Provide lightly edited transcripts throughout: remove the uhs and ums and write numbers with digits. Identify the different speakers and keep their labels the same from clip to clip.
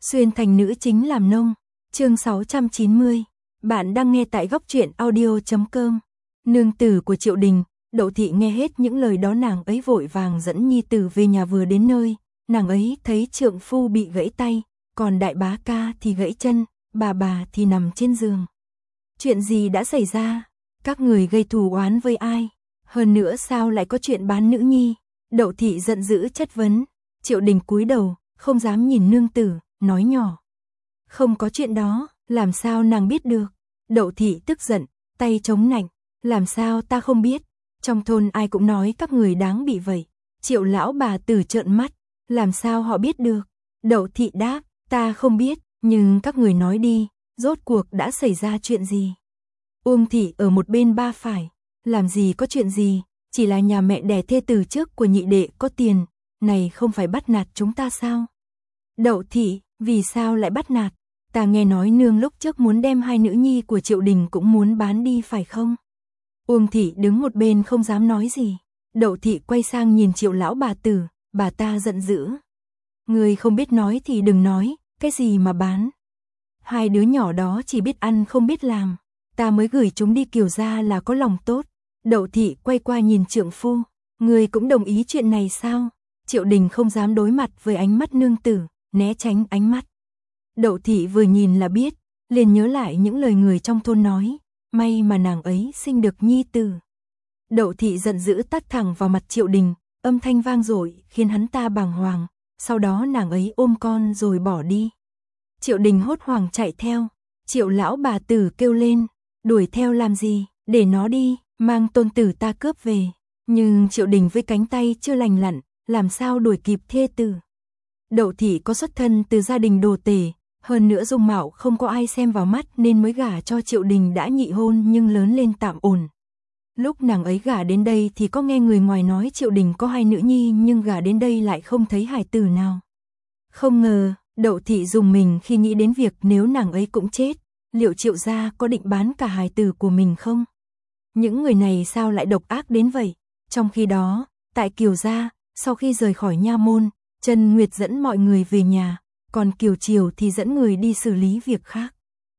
Speaker 1: Xuyên thành nữ chính làm nông. Chương 690. Bạn đang nghe tại góc truyện audio.com. Nương tử của Triệu Đình. Đậu thị nghe hết những lời đó, nàng ấy vội vàng dẫn nhi tử về nhà. Vừa đến nơi, nàng ấy thấy trượng phu bị gãy tay, còn đại bá ca thì gãy chân, bà thì nằm trên giường. Chuyện gì đã xảy ra? Các người gây thù oán với ai? Hơn nữa sao lại có chuyện bán nữ nhi? Đậu thị giận dữ chất vấn. Triệu Đình cúi đầu, không dám nhìn nương tử, nói nhỏ. Không có chuyện đó, làm sao nàng biết được? Đậu thị tức giận, tay chống nạnh. Làm sao ta không biết? Trong thôn ai cũng nói các người đáng bị vậy. Triệu lão bà tử trợn mắt. Làm sao họ biết được? Đậu thị đáp, ta không biết, nhưng các người nói đi, rốt cuộc đã xảy ra chuyện gì? Uông thị ở một bên ba phải. Làm gì có chuyện gì, chỉ là nhà mẹ đẻ thê từ trước của nhị đệ có tiền, này không phải bắt nạt chúng ta sao? Đậu thị, vì sao lại bắt nạt? Ta nghe nói nương lúc trước muốn đem hai nữ nhi của Triệu Đình cũng muốn bán đi phải không? Uông thị đứng một bên không dám nói gì. Đậu thị quay sang nhìn Triệu lão bà tử, bà ta giận dữ. Người không biết nói thì đừng nói, cái gì mà bán? Hai đứa nhỏ đó chỉ biết ăn không biết làm, ta mới gửi chúng đi Kiều gia là có lòng tốt. Đậu thị quay qua nhìn trượng phu, người cũng đồng ý chuyện này sao? Triệu Đình không dám đối mặt với ánh mắt nương tử, né tránh ánh mắt. Đậu thị vừa nhìn là biết, liền nhớ lại những lời người trong thôn nói, may mà nàng ấy sinh được nhi tử. Đậu thị giận dữ tát thẳng vào mặt Triệu Đình, âm thanh vang dội khiến hắn ta bàng hoàng, sau đó nàng ấy ôm con rồi bỏ đi. Triệu Đình hốt hoảng chạy theo, Triệu lão bà tử kêu lên, đuổi theo làm gì, để nó đi, mang tôn tử ta cướp về. Nhưng Triệu Đình với cánh tay chưa lành lặn, làm sao đuổi kịp thê tử. Đậu thị có xuất thân từ gia đình đồ tể, hơn nữa dung mạo không có ai xem vào mắt nên mới gả cho Triệu Đình đã nhị hôn nhưng lớn lên tạm ổn. Lúc nàng ấy gả đến đây thì có nghe người ngoài nói Triệu Đình có hai nữ nhi nhưng gả đến đây lại không thấy hài tử nào. Không ngờ, Đậu thị dùng mình khi nghĩ đến việc nếu nàng ấy cũng chết, liệu Triệu gia có định bán cả hài tử của mình không? Những người này sao lại độc ác đến vậy? Trong khi đó, tại Kiều gia, sau khi rời khỏi nha môn, Trần Nguyệt dẫn mọi người về nhà, còn Kiều Triều thì dẫn người đi xử lý việc khác.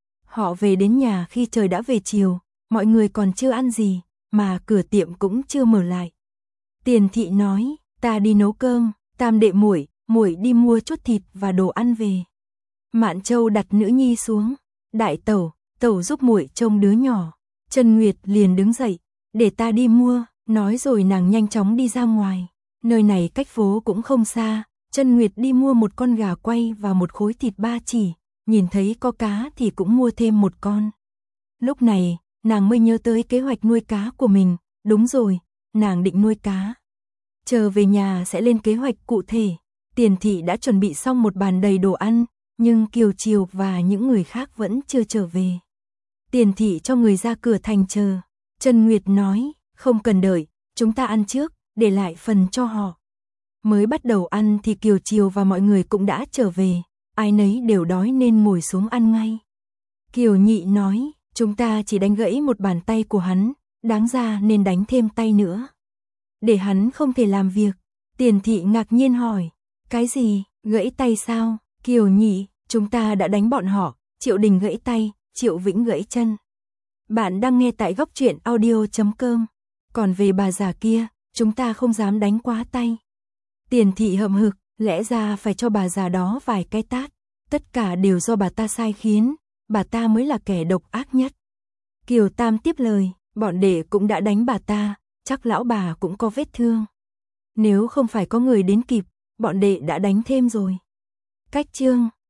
Speaker 1: Họ về đến nhà khi trời đã về chiều, mọi người còn chưa ăn gì, mà cửa tiệm cũng chưa mở lại. Tiền thị nói, ta đi nấu cơm, Tam đệ muội đi mua chút thịt và đồ ăn về. Mạn Châu đặt nữ nhi xuống, đại tẩu giúp muội trông đứa nhỏ. Trần Nguyệt liền đứng dậy, để ta đi mua, nói rồi nàng nhanh chóng đi ra ngoài. Nơi này cách phố cũng không xa, Trần Nguyệt đi mua một con gà quay và một khối thịt ba chỉ, nhìn thấy có cá thì cũng mua thêm một con. Lúc này, nàng mới nhớ tới kế hoạch nuôi cá của mình, đúng rồi, nàng định nuôi cá. Chờ về nhà sẽ lên kế hoạch cụ thể. Tiền thị đã chuẩn bị xong một bàn đầy đồ ăn, nhưng Kiều Triều và những người khác vẫn chưa trở về. Tiền thị cho người ra cửa thành chờ. Trần Nguyệt nói, không cần đợi, chúng ta ăn trước, để lại phần cho họ. Mới bắt đầu ăn thì Kiều Triều và mọi người cũng đã trở về, ai nấy đều đói nên ngồi xuống ăn ngay. Kiều Nhị nói, chúng ta chỉ đánh gãy một bàn tay của hắn, đáng ra nên đánh thêm tay nữa. Để hắn không thể làm việc. Tiền thị ngạc nhiên hỏi, cái gì, gãy tay sao? Kiều Nhị, chúng ta đã đánh bọn họ, Triệu Đình gãy tay, Triệu Vĩnh gãy chân. Bạn đang nghe tại góc truyện audio.com. Còn về bà già kia, chúng ta không dám đánh quá tay. Tiền thị hậm hực, lẽ ra phải cho bà già đó vài cái tát. Tất cả đều do bà ta sai khiến, bà ta mới là kẻ độc ác nhất. Kiều Tam tiếp lời, bọn đệ cũng đã đánh bà ta, chắc lão bà cũng có vết thương. Nếu không phải có người đến kịp, bọn đệ đã đánh thêm rồi. Cách chương